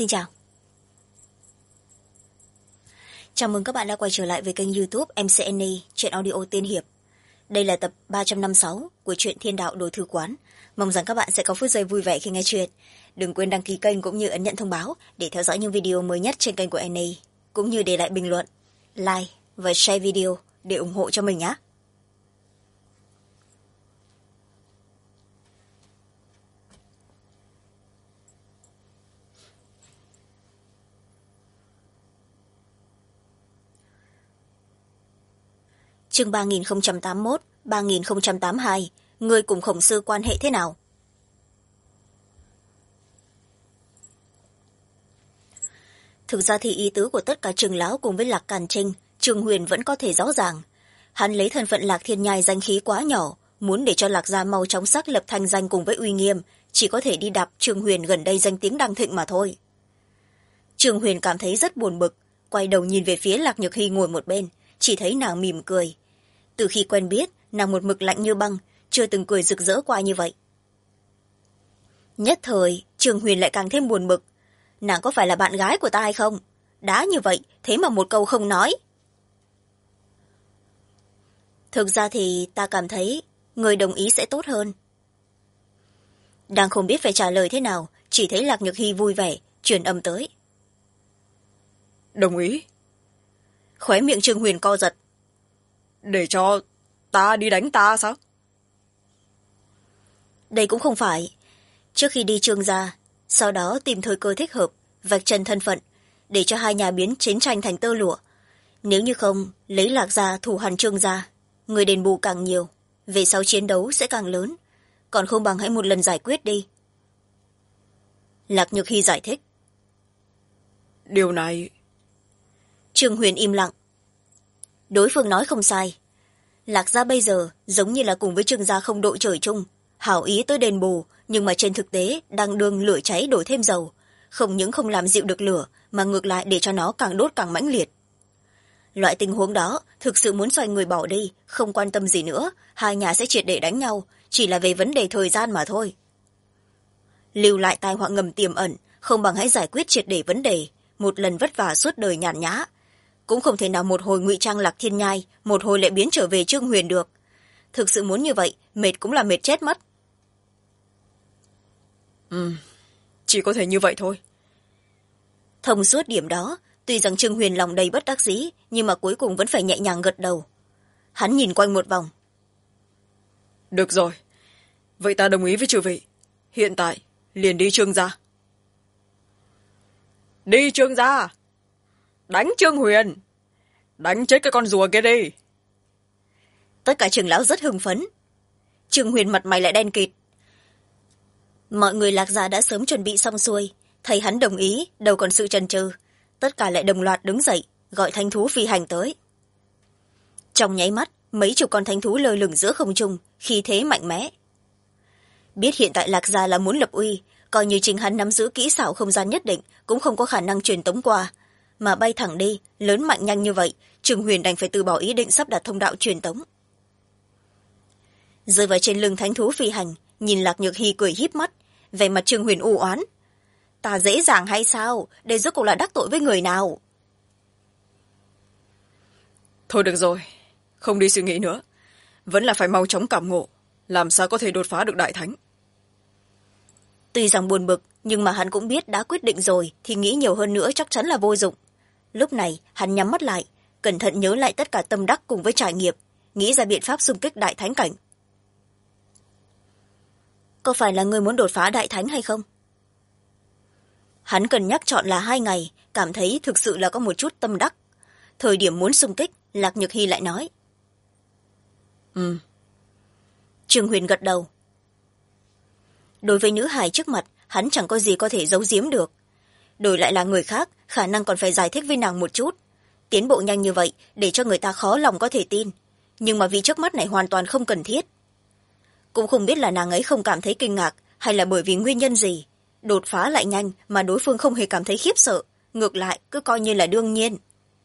Xin chào. Chào mừng các bạn đã quay trở lại với kênh YouTube MCNE Truyện Audio Tiên Hiệp. Đây là tập 356 của truyện Thiên Đạo Đồ Thư Quán. Mong rằng các bạn sẽ có phút giây vui vẻ khi nghe chuyện. Đừng quên đăng ký kênh cũng như ấn nhận thông báo để theo dõi những video mới nhất trên kênh của NE, cũng như để lại bình luận, like và share video để ủng hộ cho mình nhé. Chương 3081, 3082, người cùng Khổng Sư quan hệ thế nào? Thực ra thì ý tứ của tất cả Trừng Lão cùng với Lạc Càn Trinh, Trương Huyền vẫn có thể rõ ràng. Hắn lấy thân phận Lạc Thiên Nhai danh khí quá nhỏ, muốn để cho Lạc gia mau chóng xác lập thanh danh cùng với uy nghiêm, chỉ có thể đi đạp Trương Huyền gần đây danh tiếng đang thịnh mà thôi. Trương Huyền cảm thấy rất buồn bực, quay đầu nhìn về phía Lạc Nhược Hy ngồi một bên, chỉ thấy nàng mỉm cười. Từ khi quen biết, nàng một mực lạnh như băng, chưa từng cười rực rỡ qua như vậy. Nhất thời, Trương Huyền lại càng thêm buồn bực. Nàng có phải là bạn gái của ta hay không? Đã như vậy, thế mà một câu không nói. Thực ra thì ta cảm thấy người đồng ý sẽ tốt hơn. Đang không biết phải trả lời thế nào, chỉ thấy Lạc Nhược Hy vui vẻ, truyền âm tới. Đồng ý. Khóe miệng Trương Huyền co giật. Để cho ta đi đánh ta sao? Đây cũng không phải. Trước khi đi Trương gia, sau đó tìm thời cơ thích hợp, vạch trần thân phận, để cho hai nhà biến chiến tranh thành tơ lụa. Nếu như không, lấy Lạc gia thù hằn Trương gia, người đền bù càng nhiều, về sau chiến đấu sẽ càng lớn. Còn không bằng hãy một lần giải quyết đi. Lạc Nhược Hy giải thích. Điều này... Trương Huyền im lặng. Đối phương nói không sai. Lạc gia bây giờ giống như là cùng với Trương gia không đội trời chung, hảo ý tới đền bù, nhưng mà trên thực tế đang đương lửa cháy đổ thêm dầu, không những không làm dịu được lửa mà ngược lại để cho nó càng đốt càng mãnh liệt. Loại tình huống đó thực sự muốn xoay người bỏ đi, không quan tâm gì nữa, hai nhà sẽ triệt để đánh nhau, chỉ là về vấn đề thời gian mà thôi. Lưu lại tai họa ngầm tiềm ẩn, không bằng hãy giải quyết triệt để vấn đề, một lần vất vả suốt đời nhàn nhã. Cũng không thể nào một hồi ngụy trang Lạc Thiên Nhai, một hồi lại biến trở về Trương Huyền được. Thực sự muốn như vậy, mệt cũng là mệt chết mất. Chỉ có thể như vậy thôi. Thông suốt điểm đó, tuy rằng Trương Huyền lòng đầy bất đắc dĩ, nhưng mà cuối cùng vẫn phải nhẹ nhàng gật đầu. Hắn nhìn quanh một vòng. Được rồi. Vậy ta đồng ý với chư vị. Hiện tại, liền đi Trương gia. Đi Trương gia! Đánh Trương Huyền! Đánh chết cái con rùa kia đi! Tất cả trưởng lão rất hưng phấn. Trương Huyền mặt mày lại đen kịt. Mọi người Lạc gia đã sớm chuẩn bị xong xuôi, thấy hắn đồng ý, đâu còn sự chần chừ. Tất cả lại đồng loạt đứng dậy, gọi thánh thú phi hành tới. Trong nháy mắt, mấy chục con thánh thú lơ lửng giữa không trung, khí thế mạnh mẽ. Biết hiện tại Lạc gia là muốn lập uy, coi như chính hắn nắm giữ kỹ xảo không gian nhất định, cũng không có khả năng truyền tống qua. Mà bay thẳng đi, lớn mạnh nhanh như vậy, Trương Huyền đành phải từ bỏ ý định sắp đặt thông đạo truyền tống. Rơi vào trên lưng thánh thú phi hành, nhìn Lạc Nhược Hy cười híp mắt, vẻ mặt Trương Huyền u oán. Ta dễ dàng hay sao? Đây rốt cuộc là đắc tội với người nào? Thôi được rồi, không đi suy nghĩ nữa. Vẫn là phải mau chóng cảm ngộ, làm sao có thể đột phá được đại thánh. Tuy rằng buồn bực, nhưng mà hắn cũng biết đã quyết định rồi thì nghĩ nhiều hơn nữa chắc chắn là vô dụng. Lúc này, hắn nhắm mắt lại, cẩn thận nhớ lại tất cả tâm đắc cùng với trải nghiệm, nghĩ ra biện pháp xung kích đại thánh cảnh. Có phải là người muốn đột phá đại thánh hay không? Hắn cân nhắc chọn là 2 ngày, cảm thấy thực sự là có một chút tâm đắc. Thời điểm muốn xung kích, Lạc Nhược Hy lại nói. Trương Huyền gật đầu. Đối với nữ hài trước mặt, hắn chẳng có gì có thể giấu giếm được. Đổi lại là người khác, khả năng còn phải giải thích với nàng một chút. Tiến bộ nhanh như vậy, để cho người ta khó lòng có thể tin. Nhưng mà vì trước mắt này hoàn toàn không cần thiết. Cũng không biết là nàng ấy không cảm thấy kinh ngạc, hay là bởi vì nguyên nhân gì. Đột phá lại nhanh mà đối phương không hề cảm thấy khiếp sợ, ngược lại cứ coi như là đương nhiên.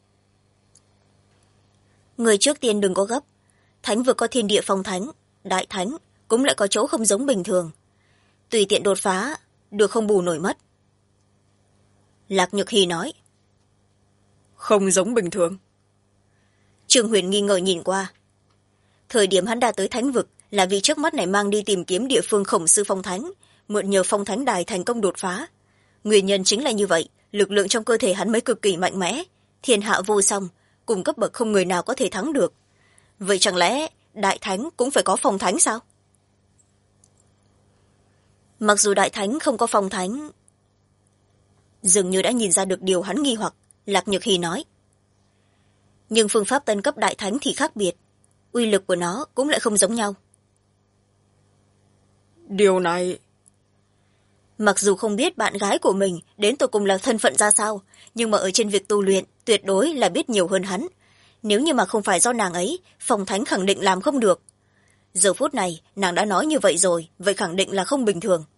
Người trước tiên đừng có gấp. Thánh vực có thiên địa phong thánh, đại thánh, cũng lại có chỗ không giống bình thường. Tùy tiện đột phá, được không bù nổi mất. Lạc Nhược Hy nói. Không giống bình thường. Trương Huyền nghi ngờ nhìn qua. Thời điểm hắn đã tới thánh vực là vị trước mắt này mang đi tìm kiếm địa phương khổng sư phong thánh, mượn nhờ phong thánh đài thành công đột phá. Nguyên nhân chính là như vậy, lực lượng trong cơ thể hắn mới cực kỳ mạnh mẽ, thiên hạ vô song, cùng cấp bậc không người nào có thể thắng được. Vậy chẳng lẽ đại thánh cũng phải có phong thánh sao? Mặc dù đại thánh không có phong thánh, dường như đã nhìn ra được điều hắn nghi hoặc. Lạc Nhược Hy nói. Nhưng phương pháp tân cấp đại thánh thì khác biệt, uy lực của nó cũng lại không giống nhau. Điều này... Mặc dù không biết bạn gái của mình đến tột cùng là thân phận ra sao, nhưng mà ở trên việc tu luyện tuyệt đối là biết nhiều hơn hắn. Nếu như mà không phải do nàng ấy, phong thánh khẳng định làm không được. Giờ phút này nàng đã nói như vậy rồi, vậy khẳng định là không bình thường.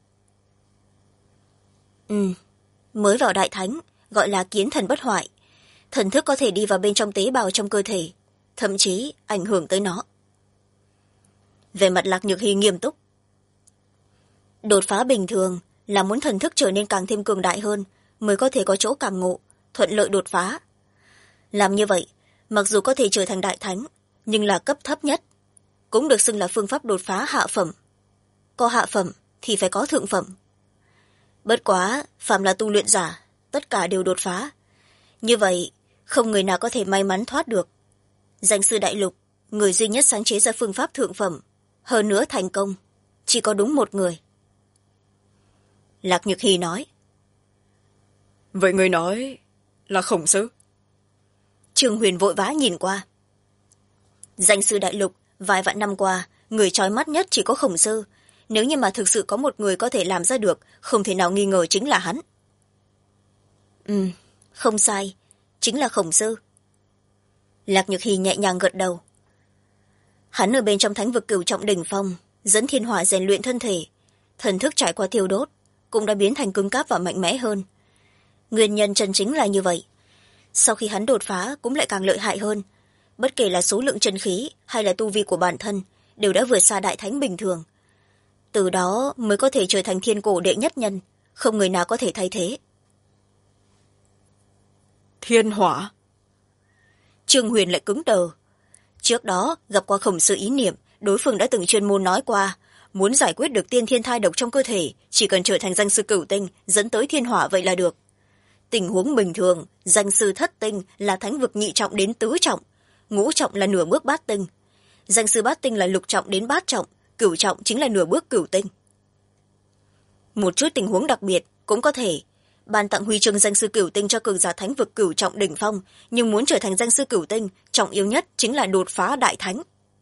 Mới vào đại thánh, gọi là kiến thần bất hoại. Thần thức có thể đi vào bên trong tế bào trong cơ thể, thậm chí ảnh hưởng tới nó. Về mặt Lạc Nhược Hy nghiêm túc. Đột phá bình thường là muốn thần thức trở nên càng thêm cường đại hơn, mới có thể có chỗ cảm ngộ, thuận lợi đột phá. Làm như vậy, mặc dù có thể trở thành đại thánh, nhưng là cấp thấp nhất, cũng được xưng là phương pháp đột phá hạ phẩm. Có hạ phẩm thì phải có thượng phẩm. Bất quá, phạm là tu luyện giả, tất cả đều đột phá. Như vậy, không người nào có thể may mắn thoát được. Danh sư đại lục, người duy nhất sáng chế ra phương pháp thượng phẩm, hơn nữa thành công, chỉ có đúng một người. Lạc Nhược Hy nói. Vậy người nói là khổng sư? Trương Huyền vội vã nhìn qua. Danh sư đại lục, vài vạn năm qua, người trói mắt nhất chỉ có khổng sư. Nếu như mà thực sự có một người có thể làm ra được, không thể nào nghi ngờ chính là hắn. Không sai, chính là khổng sư. Lạc Nhược Hy nhẹ nhàng gật đầu. Hắn ở bên trong thánh vực cửu trọng đỉnh phong, dẫn thiên hỏa rèn luyện thân thể, thần thức trải qua thiêu đốt, cũng đã biến thành cứng cáp và mạnh mẽ hơn. Nguyên nhân chân chính là như vậy. Sau khi hắn đột phá cũng lại càng lợi hại hơn. Bất kể là số lượng chân khí hay là tu vi của bản thân, đều đã vượt xa đại thánh bình thường. Từ đó mới có thể trở thành thiên cổ đệ nhất nhân, không người nào có thể thay thế. Thiên hỏa? Trương Huyền lại cứng đờ. Trước đó gặp qua khổng sư ý niệm, đối phương đã từng chuyên môn nói qua, muốn giải quyết được tiên thiên thai độc trong cơ thể, chỉ cần trở thành danh sư cửu tinh, dẫn tới thiên hỏa vậy là được. Tình huống bình thường, danh sư thất tinh là thánh vực nhị trọng đến tứ trọng, ngũ trọng là nửa bước bát tinh. Danh sư bát tinh là lục trọng đến bát trọng, cửu trọng chính là nửa bước cửu tinh. Một chút tình huống đặc biệt cũng có thể ban tặng huy chương danh sư cửu tinh cho cường giả thánh vực cửu trọng đỉnh phong, nhưng muốn trở thành danh sư cửu tinh, trọng yếu nhất chính là đột phá đại thánh.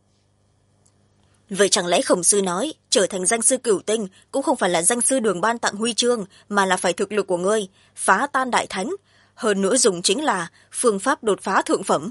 Vậy chẳng lẽ khổng sư nói trở thành danh sư cửu tinh cũng không phải là danh sư đường ban tặng huy chương, mà là phải thực lực của ngươi phá tan đại thánh, hơn nữa dùng chính là phương pháp đột phá thượng phẩm.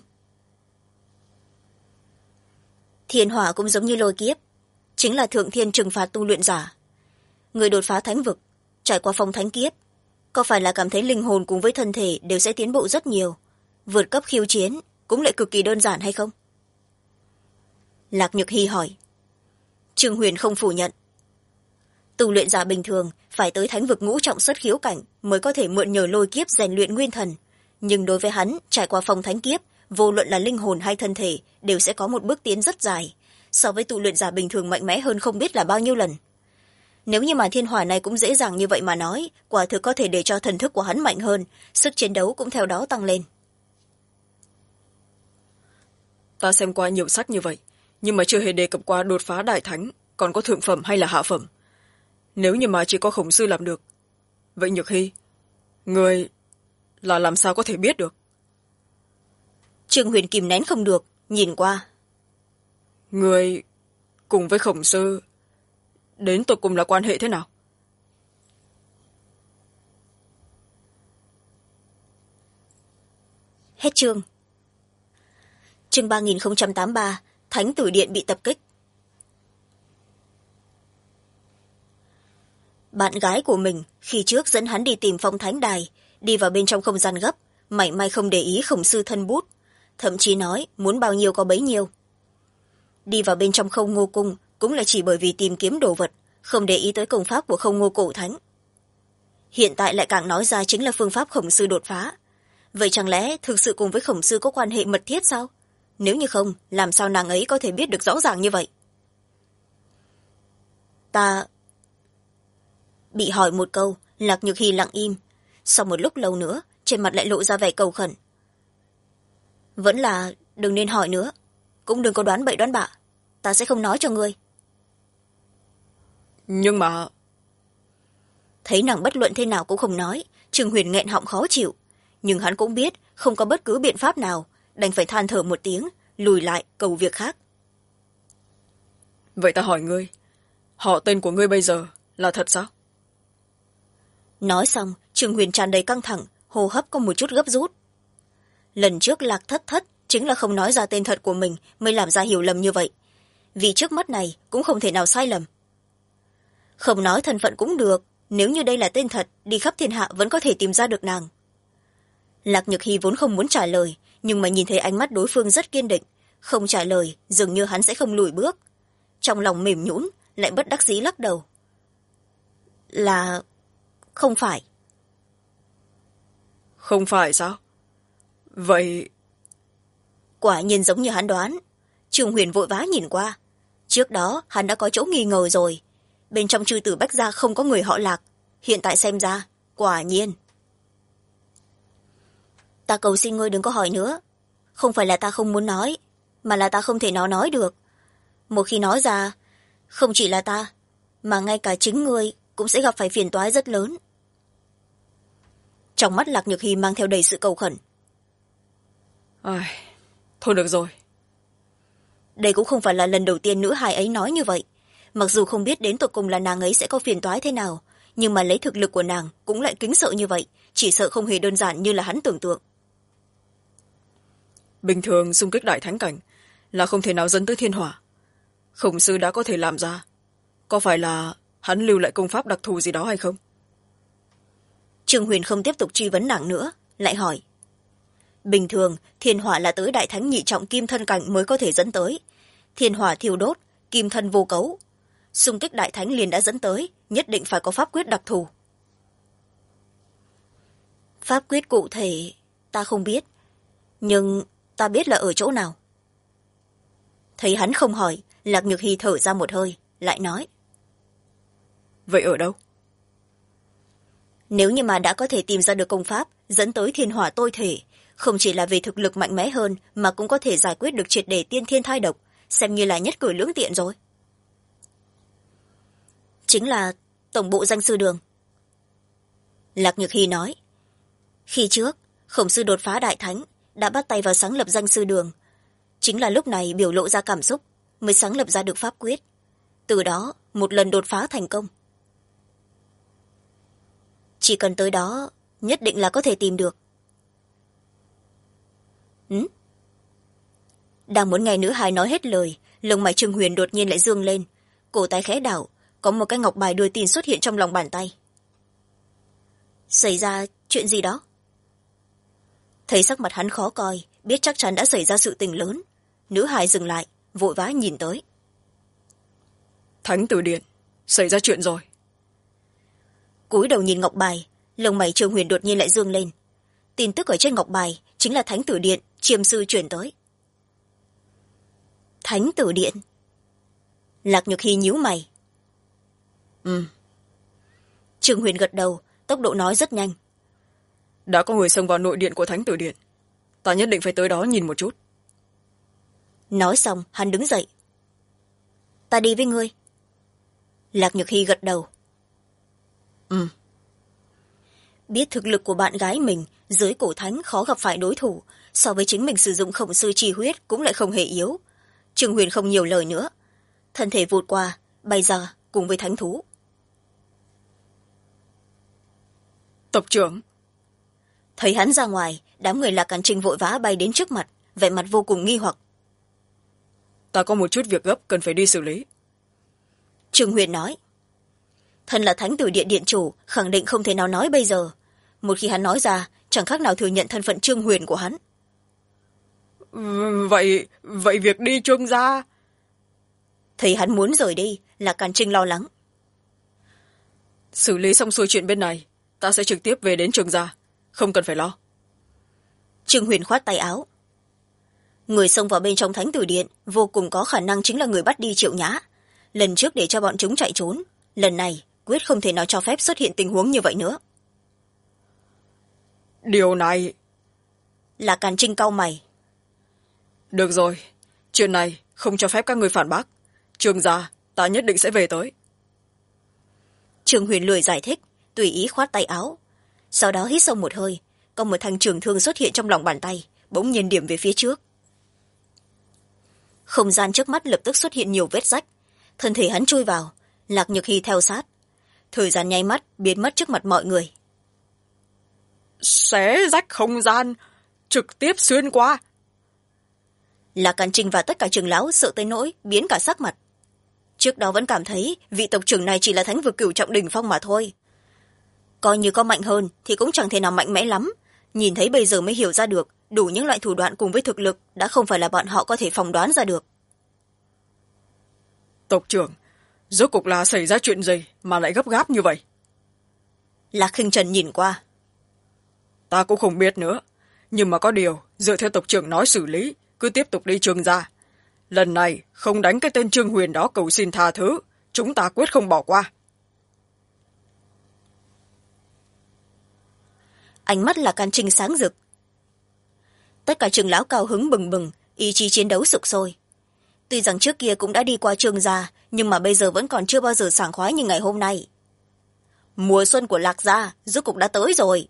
Thiên hỏa cũng giống như lôi kiếp, chính là thượng thiên trừng phạt tu luyện giả. Người đột phá thánh vực, trải qua phong thánh kiếp, có phải là cảm thấy linh hồn cùng với thân thể đều sẽ tiến bộ rất nhiều, vượt cấp khiêu chiến cũng lại cực kỳ đơn giản hay không? Lạc Nhược Hy hỏi. Trương Huyền không phủ nhận. Tu luyện giả bình thường phải tới thánh vực ngũ trọng xuất khiếu cảnh mới có thể mượn nhờ lôi kiếp rèn luyện nguyên thần, nhưng đối với hắn trải qua phong thánh kiếp, vô luận là linh hồn hay thân thể đều sẽ có một bước tiến rất dài, so với tu luyện giả bình thường mạnh mẽ hơn không biết là bao nhiêu lần. Nếu như mà thiên hỏa này cũng dễ dàng như vậy mà nói, quả thực có thể để cho thần thức của hắn mạnh hơn, sức chiến đấu cũng theo đó tăng lên. Ta xem qua nhiều sách như vậy, nhưng mà chưa hề đề cập qua đột phá đại thánh còn có thượng phẩm hay là hạ phẩm. Nếu như mà chỉ có khổng sư làm được, vậy Nhược Hy, người là làm sao có thể biết được? Trương Huyền kìm nén không được, nhìn qua. Người cùng với khổng sư đến tột cùng là quan hệ thế nào? Hết chương. Chương 3083, Thánh Tử Điện bị tập kích. Bạn gái của mình khi trước dẫn hắn đi tìm phong thánh đài, đi vào bên trong không gian gấp, mảy may không để ý khổng sư thân bút, thậm chí nói muốn bao nhiêu có bấy nhiêu. Đi vào bên trong Không Ngô Cung cũng là chỉ bởi vì tìm kiếm đồ vật, không để ý tới công pháp của Không Ngô Cổ Thánh. hiện tại lại càng nói ra chính là phương pháp khổng sư đột phá. Vậy chẳng lẽ thực sự cùng với khổng sư có quan hệ mật thiết sao? Nếu như không, làm sao nàng ấy có thể biết được rõ ràng như vậy? Ta bị hỏi một câu, Lạc Nhược Hy lặng im. Sau một lúc lâu nữa, trên mặt lại lộ ra vẻ cầu khẩn. Vẫn là đừng nên hỏi nữa, cũng đừng có đoán bậy đoán bạ, ta sẽ không nói cho ngươi. Nhưng mà... Thấy nàng bất luận thế nào cũng không nói, Trương Huyền nghẹn họng khó chịu. Nhưng hắn cũng biết không có bất cứ biện pháp nào, đành phải than thở một tiếng, lùi lại cầu việc khác. Vậy ta hỏi ngươi, họ tên của ngươi bây giờ là thật sao? Nói xong, Trương Huyền tràn đầy căng thẳng, hô hấp có một chút gấp rút. Lần trước Lạc Thất Thất chính là không nói ra tên thật của mình mới làm ra hiểu lầm như vậy. Vì trước mắt này cũng không thể nào sai lầm. Không nói thân phận cũng được, nếu như đây là tên thật, đi khắp thiên hạ vẫn có thể tìm ra được nàng. Lạc Nhược Hy vốn không muốn trả lời, nhưng mà nhìn thấy ánh mắt đối phương rất kiên định, không trả lời dường như hắn sẽ không lùi bước. Trong lòng mềm nhũn, lại bất đắc dĩ lắc đầu. Là... không phải. Không phải sao? Vậy... Quả nhiên giống như hắn đoán. Trương Huyền vội vã nhìn qua. Trước đó hắn đã có chỗ nghi ngờ rồi. Bên trong chư tử Bách Gia không có người họ Lạc. Hiện tại xem ra, quả nhiên. Ta cầu xin ngươi đừng có hỏi nữa. Không phải là ta không muốn nói, mà là ta không thể nào nói được. Một khi nói ra, không chỉ là ta, mà ngay cả chính ngươi cũng sẽ gặp phải phiền toái rất lớn. Trong mắt Lạc Nhược Hy mang theo đầy sự cầu khẩn. Thôi được rồi. Đây cũng không phải là lần đầu tiên nữ hài ấy nói như vậy. Mặc dù không biết đến tột cùng là nàng ấy sẽ có phiền toái thế nào, nhưng mà lấy thực lực của nàng cũng lại kính sợ như vậy, chỉ sợ không hề đơn giản như là hắn tưởng tượng. Bình thường xung kích đại thánh cảnh là không thể nào dẫn tới thiên hỏa. Khổng sư đã có thể làm ra. Có phải là hắn lưu lại công pháp đặc thù gì đó hay không? Trương Huyền không tiếp tục truy vấn nàng nữa, lại hỏi. Bình thường, thiên hỏa là tới đại thánh nhị trọng kim thân cảnh mới có thể dẫn tới. Thiên hỏa thiêu đốt, kim thân vô cấu. Xung kích đại thánh liền đã dẫn tới, nhất định phải có pháp quyết đặc thù. Pháp quyết cụ thể, ta không biết. Nhưng ta biết là ở chỗ nào. Thấy hắn không hỏi, Lạc Nhược Hy thở ra một hơi, lại nói. Vậy ở đâu? Nếu như mà đã có thể tìm ra được công pháp dẫn tới thiên hỏa tôi thể, không chỉ là về thực lực mạnh mẽ hơn mà cũng có thể giải quyết được triệt để tiên thiên thai độc, xem như là nhất cử lưỡng tiện rồi. Chính là tổng bộ danh sư đường. Lạc Nhược Hy nói. Khi trước, khổng sư đột phá đại thánh, đã bắt tay vào sáng lập danh sư đường. Chính là lúc này biểu lộ ra cảm xúc, mới sáng lập ra được pháp quyết. Từ đó, một lần đột phá thành công. Chỉ cần tới đó, nhất định là có thể tìm được. Đang muốn nghe nữ hài nói hết lời, lông mày Trương Huyền đột nhiên lại dương lên, cổ tay khẽ đảo, có một cái ngọc bài đưa tin xuất hiện trong lòng bàn tay. Xảy ra chuyện gì đó? Thấy sắc mặt hắn khó coi, biết chắc chắn đã xảy ra sự tình lớn. Nữ hài dừng lại, vội vã nhìn tới. Thánh tử điện, xảy ra chuyện rồi. Cúi đầu nhìn ngọc bài, lông mày Trương Huyền đột nhiên lại dương lên. Tin tức ở trên ngọc bài chính là thánh tử điện chiêm sư chuyển tới. Thánh tử điện? Lạc Nhược Hy nhíu mày. Trương Huyền gật đầu, tốc độ nói rất nhanh. Đã có người xông vào nội điện của thánh tử điện, ta nhất định phải tới đó nhìn một chút. Nói xong hắn đứng dậy. Ta đi với ngươi. Lạc Nhược Hy gật đầu. Biết thực lực của bạn gái mình dưới cổ thánh khó gặp phải đối thủ, so với chính mình sử dụng khổng sư chi huyết cũng lại không hề yếu. Trương Huyền không nhiều lời nữa, thân thể vụt qua bay ra cùng với thánh thú. Tộc trưởng. Thấy hắn ra ngoài, đám người Lạc Càn Trinh vội vã bay đến trước mặt, vẻ mặt vô cùng nghi hoặc. Ta có một chút việc gấp cần phải đi xử lý. Trương Huyền nói. Thân là thánh tử điện điện chủ, khẳng định không thể nào nói bây giờ. Một khi hắn nói ra, chẳng khác nào thừa nhận thân phận Trương Huyền của hắn. Vậy việc đi Trương gia? Thấy hắn muốn rời đi, Lạc Càn Trinh lo lắng. Xử lý xong xuôi chuyện bên này, ta sẽ trực tiếp về đến Trương gia, không cần phải lo. Trương Huyền khoát tay áo. Người xông vào bên trong thánh tử điện vô cùng có khả năng chính là người bắt đi Triệu Nhã. Lần trước để cho bọn chúng chạy trốn, lần này quyết không thể nào cho phép xuất hiện tình huống như vậy nữa. Điều này... Lạc Càn Trinh cau mày. Được rồi, chuyện này không cho phép các người phản bác. Trương gia, ta nhất định sẽ về tới. Trương Huyền lười giải thích, tùy ý khoát tay áo. Sau đó hít sâu một hơi, có một thanh trường thương xuất hiện trong lòng bàn tay, bỗng nhiên điểm về phía trước. Không gian trước mắt lập tức xuất hiện nhiều vết rách, thân thể hắn chui vào, Lạc Nhược Hy theo sát. Thời gian nháy mắt biến mất trước mặt mọi người. Xé rách không gian, trực tiếp xuyên qua. Lạc Càn Trinh và tất cả trưởng lão sợ tới nỗi biến cả sắc mặt. Trước đó vẫn cảm thấy vị tộc trưởng này chỉ là thánh vực cửu trọng đỉnh phong mà thôi. Coi như có mạnh hơn thì cũng chẳng thể nào mạnh mẽ lắm. Nhìn thấy bây giờ mới hiểu ra được, đủ những loại thủ đoạn cùng với thực lực đã không phải là bọn họ có thể phỏng đoán ra được. Tộc trưởng, rốt cuộc là xảy ra chuyện gì mà lại gấp gáp như vậy? Lạc Khinh Trần nhìn qua. Ta cũng không biết nữa, nhưng mà có điều, dựa theo tộc trưởng nói xử lý, cứ tiếp tục đi Trương gia. Lần này không đánh cái tên Trương Huyền đó cầu xin tha thứ, chúng ta quyết không bỏ qua. Ánh mắt Lạc Càn Trinh sáng rực. Tất cả trưởng lão cao hứng bừng bừng, ý chí chiến đấu sục sôi. Tuy rằng trước kia cũng đã đi qua Trương gia, nhưng mà bây giờ vẫn còn chưa bao giờ sảng khoái như ngày hôm nay. Mùa xuân của Lạc gia rốt cục đã tới rồi.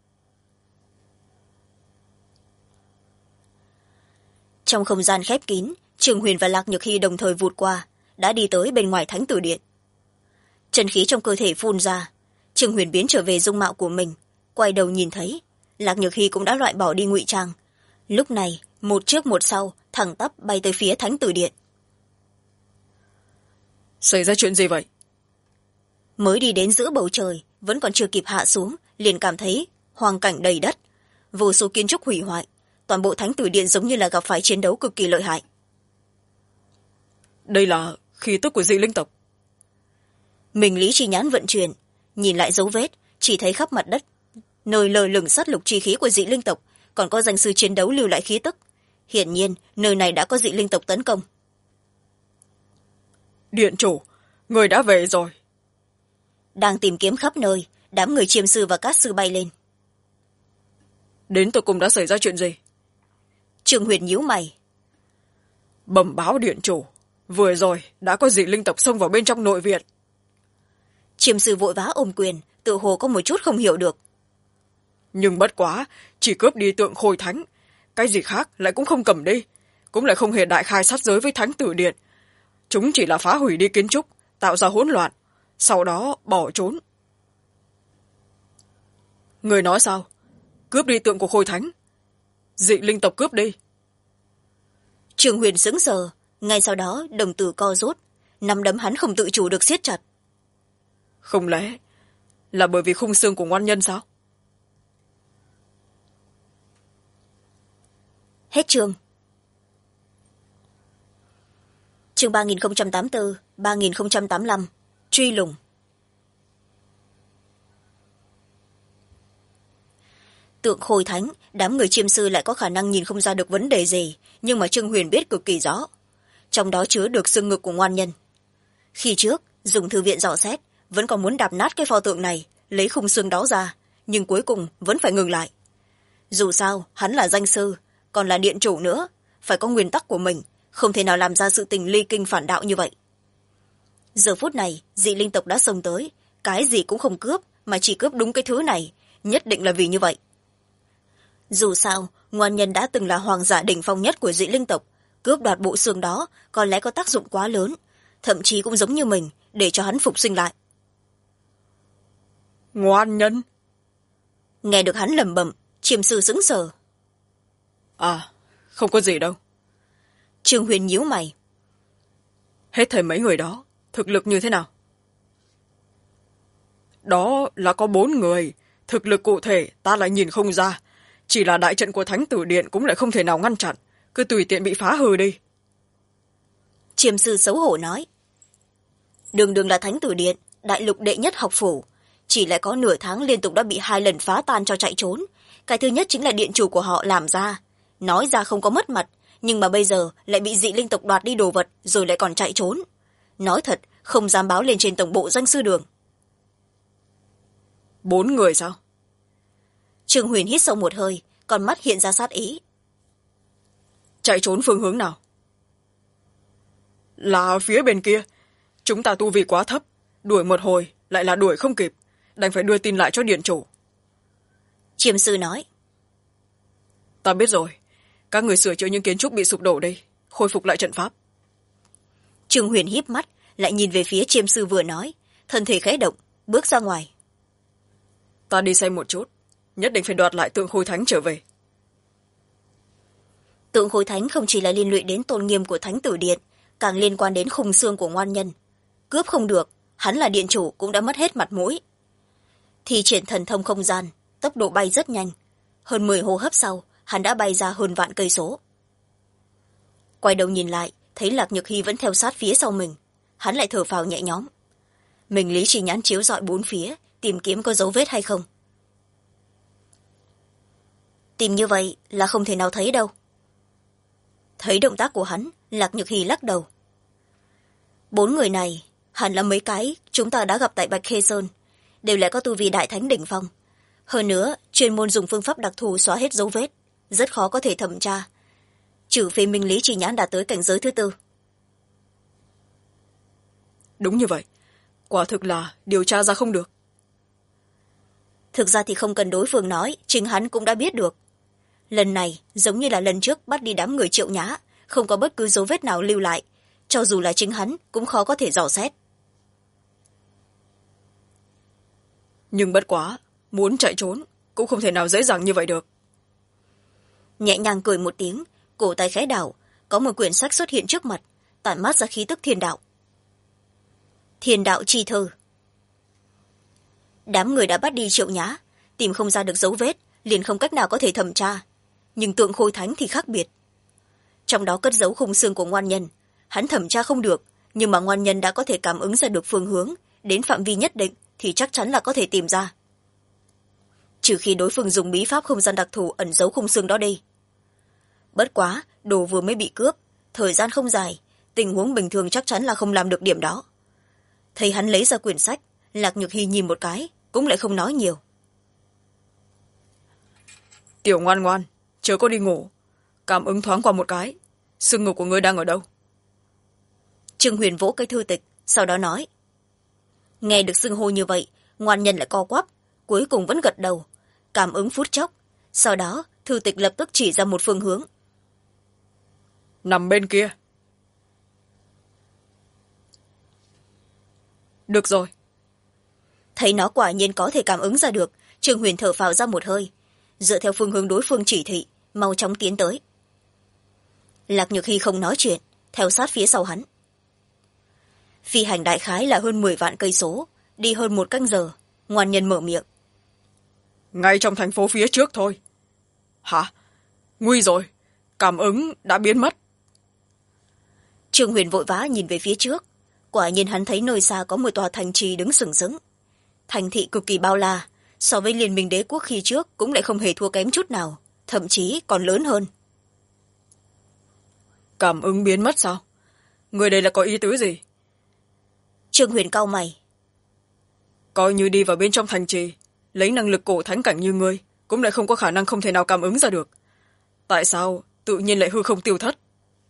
Trong không gian khép kín, Trương Huyền và Lạc Nhược Hy đồng thời vụt qua, đã đi tới bên ngoài thánh tử điện. Chân khí trong cơ thể phun ra, Trương Huyền biến trở về dung mạo của mình, quay đầu nhìn thấy Lạc Nhược Hy cũng đã loại bỏ đi ngụy trang. Lúc này một trước một sau thẳng tắp bay tới phía thánh tử điện. Xảy ra chuyện gì vậy? Mới đi đến giữa bầu trời, vẫn còn chưa kịp hạ xuống, liền cảm thấy hoang cảnh đầy đất, vô số kiến trúc hủy hoại, toàn bộ thánh tử điện giống như là gặp phải chiến đấu cực kỳ lợi hại. Đây là khí tức của dị linh tộc. Mình lý chi nhãn vận chuyển, nhìn lại dấu vết, chỉ thấy khắp mặt đất nơi lờ lửng sát lục chi khí của dị linh tộc, còn có danh sư chiến đấu lưu lại khí tức. Hiển nhiên nơi này đã có dị linh tộc tấn công. Điện chủ, người đã về rồi. Đang tìm kiếm khắp nơi, đám người chiêm sư và cát sư bay lên. Đến tột cùng đã xảy ra chuyện gì? Trương Huyền nhíu mày. Bẩm báo điện chủ, vừa rồi đã có dị linh tộc xông vào bên trong nội viện. Chiêm sư vội vã ôm quyền, tự hồ có một chút không hiểu được. Nhưng bất quá, chỉ cướp đi tượng khôi thánh, cái gì khác lại cũng không cầm đi, cũng lại không hề đại khai sát giới với thánh tử điện. Chúng chỉ là phá hủy đi kiến trúc, tạo ra hỗn loạn, sau đó bỏ trốn. Người nói sao? Cướp đi tượng của khôi thánh, dị linh tộc cướp đi. Trương Huyền sững sờ, ngay sau đó đồng tử co rút, nắm đấm hắn không tự chủ được siết chặt. Không lẽ là bởi vì khung xương của ngoan nhân sao? Hết chương. Chương 3084, 3085, truy lùng. Tượng khôi thánh, đám người chiêm sư lại có khả năng nhìn không ra được vấn đề gì, nhưng mà Trương Huyền biết cực kỳ rõ. Trong đó chứa được xương ngực của ngoan nhân. Khi trước, dùng thư viện dò xét, vẫn còn muốn đạp nát cái pho tượng này, lấy khung xương đó ra, nhưng cuối cùng vẫn phải ngừng lại. Dù sao, hắn là danh sư, còn là điện chủ nữa, phải có nguyên tắc của mình, không thể nào làm ra sự tình ly kinh phản đạo như vậy. Giờ phút này, dị linh tộc đã xông tới, cái gì cũng không cướp, mà chỉ cướp đúng cái thứ này, nhất định là vì như vậy. Dù sao, ngoan nhân đã từng là hoàng giả đỉnh phong nhất của dị linh tộc, cướp đoạt bộ xương đó có lẽ có tác dụng quá lớn, thậm chí cũng giống như mình, để cho hắn phục sinh lại. Ngoan nhân? Nghe được hắn lẩm bẩm, chiêm sư sững sờ. À, không có gì đâu. Trương Huyền nhíu mày. Hết thảy mấy người đó, thực lực như thế nào? Đó là có 4 người, thực lực cụ thể ta lại nhìn không ra. Chỉ là đại trận của thánh tử điện cũng lại không thể nào ngăn chặn, cứ tùy tiện bị phá hư đi. Chiêm sư xấu hổ nói. Đường đường là thánh tử điện, đại lục đệ nhất học phủ, chỉ lại có nửa tháng liên tục đã bị 2 lần phá tan cho chạy trốn. Cái thứ nhất chính là điện chủ của họ làm ra, nói ra không có mất mặt, nhưng mà bây giờ lại bị dị linh tộc đoạt đi đồ vật rồi lại còn chạy trốn. Nói thật, không dám báo lên trên tổng bộ danh sư đường. 4 người sao? Trương Huyền hít sâu một hơi, con mắt hiện ra sát ý. Chạy trốn phương hướng nào? Là phía bên kia. Chúng ta tu vi quá thấp, đuổi một hồi lại là đuổi không kịp, đành phải đưa tin lại cho điện chủ. Chiêm sư nói. Ta biết rồi, các người sửa chữa những kiến trúc bị sụp đổ đây, khôi phục lại trận pháp. Trương Huyền híp mắt, lại nhìn về phía chiêm sư vừa nói, thân thể khẽ động, bước ra ngoài. Ta đi xem một chút, nhất định phải đoạt lại tượng Khôi Thánh trở về. Tượng Khôi Thánh không chỉ là liên lụy đến tôn nghiêm của Thánh Tử Điện, càng liên quan đến khung xương của ngoan nhân. Cướp không được, hắn là điện chủ cũng đã mất hết mặt mũi. Thi triển thần thông không gian, tốc độ bay rất nhanh. Hơn 10 hô hấp sau, hắn đã bay ra hơn vạn cây số. Quay đầu nhìn lại, thấy Lạc Nhược Hy vẫn theo sát phía sau mình. Hắn lại thở phào nhẹ nhõm. Mình lý trí nhãn chiếu rọi bốn phía, tìm kiếm có dấu vết hay không. Tìm như vậy là không thể nào thấy đâu. Thấy động tác của hắn, Lạc Nhược Hy lắc đầu. 4 người này hẳn là mấy cái chúng ta đã gặp tại Bạch Khê Sơn, đều là có tu vi đại thánh đỉnh phong. Hơn nữa, chuyên môn dùng phương pháp đặc thù xóa hết dấu vết, rất khó có thể thẩm tra, trừ phi minh lý chỉ nhãn đạt tới cảnh giới thứ 4. Đúng như vậy, quả thực là điều tra ra không được. Thực ra thì không cần đối phương nói, chính hắn cũng đã biết được. Lần này giống như là lần trước bắt đi đám người Triệu Nhã, không có bất cứ dấu vết nào lưu lại, cho dù là chính hắn cũng khó có thể dò xét. Nhưng bất quá, muốn chạy trốn cũng không thể nào dễ dàng như vậy được. Nhẹ nhàng cười một tiếng, cổ tay khẽ đảo, có một quyển sách xuất hiện trước mặt, tản mát ra khí tức thiên đạo. Thiên đạo chi thư. Đám người đã bắt đi Triệu Nhã, tìm không ra được dấu vết, liền không cách nào có thể thẩm tra. Nhưng tượng Khôi Thánh thì khác biệt. Trong đó cất giấu khung xương của ngoan nhân, hắn thẩm tra không được, nhưng mà ngoan nhân đã có thể cảm ứng ra được phương hướng, đến phạm vi nhất định thì chắc chắn là có thể tìm ra. Trừ khi đối phương dùng bí pháp không gian đặc thù ẩn giấu khung xương đó đi. Bất quá, đồ vừa mới bị cướp, thời gian không dài, tình huống bình thường chắc chắn là không làm được điểm đó. Thấy hắn lấy ra quyển sách, Lạc Nhược Hy nhìn một cái, cũng lại không nói nhiều. Tiểu ngoan ngoan, chớ có đi ngủ, cảm ứng thoáng qua một cái, xương ngực của ngươi đang ở đâu? Trương Huyền vỗ cây thư tịch, sau đó nói. Nghe được xưng hô như vậy, ngoan nhân lại co quắp, cuối cùng vẫn gật đầu, cảm ứng phút chốc. Sau đó, thư tịch lập tức chỉ ra một phương hướng. Nằm bên kia. Được rồi. Thấy nó quả nhiên có thể cảm ứng ra được, Trương Huyền thở phào ra một hơi, dựa theo phương hướng đối phương chỉ thị, mau chóng tiến tới. Lạc Nhược Hy không nói chuyện, theo sát phía sau hắn. Phi hành đại khái là hơn 10 vạn cây số, đi hơn 1 canh giờ, ngoan nhân mở miệng. Ngay trong thành phố phía trước thôi. Hả? Nguy rồi, cảm ứng đã biến mất. Trương Huyền vội vã nhìn về phía trước, quả nhiên hắn thấy nơi xa có một tòa thành trì đứng sừng sững. Thành thị cực kỳ bao la, so với Liên minh đế quốc khi trước cũng lại không hề thua kém chút nào, thậm chí còn lớn hơn. Cảm ứng biến mất sao? Người đây là có ý tứ gì? Trương Huyền cau mày. Coi như đi vào bên trong thành trì, lấy năng lực cổ thánh cảnh như ngươi, cũng lại không có khả năng không thể nào cảm ứng ra được. Tại sao tự nhiên lại hư không tiêu thất?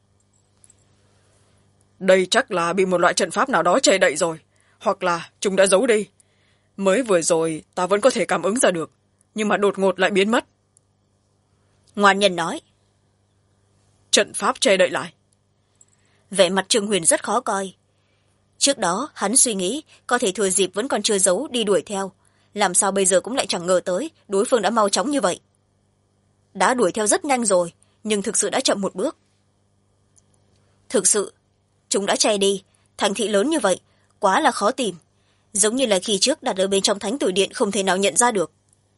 Đây chắc là bị một loại trận pháp nào đó che đậy rồi, hoặc là chúng đã giấu đi. Mới vừa rồi ta vẫn có thể cảm ứng ra được, nhưng mà đột ngột lại biến mất. Ngoan nhân nói. Trận pháp che đậy lại. Vẻ mặt Trương Huyền rất khó coi. Trước đó hắn suy nghĩ có thể thừa dịp vẫn còn chưa giấu đi đuổi theo, làm sao bây giờ cũng lại chẳng ngờ tới đối phương đã mau chóng như vậy. Đã đuổi theo rất nhanh rồi, nhưng thực sự đã chậm một bước. Thực sự chúng đã che đi, thành thị lớn như vậy quá là khó tìm, giống như là khi trước đặt ở bên trong Thánh Tử Điện không thể nào nhận ra được.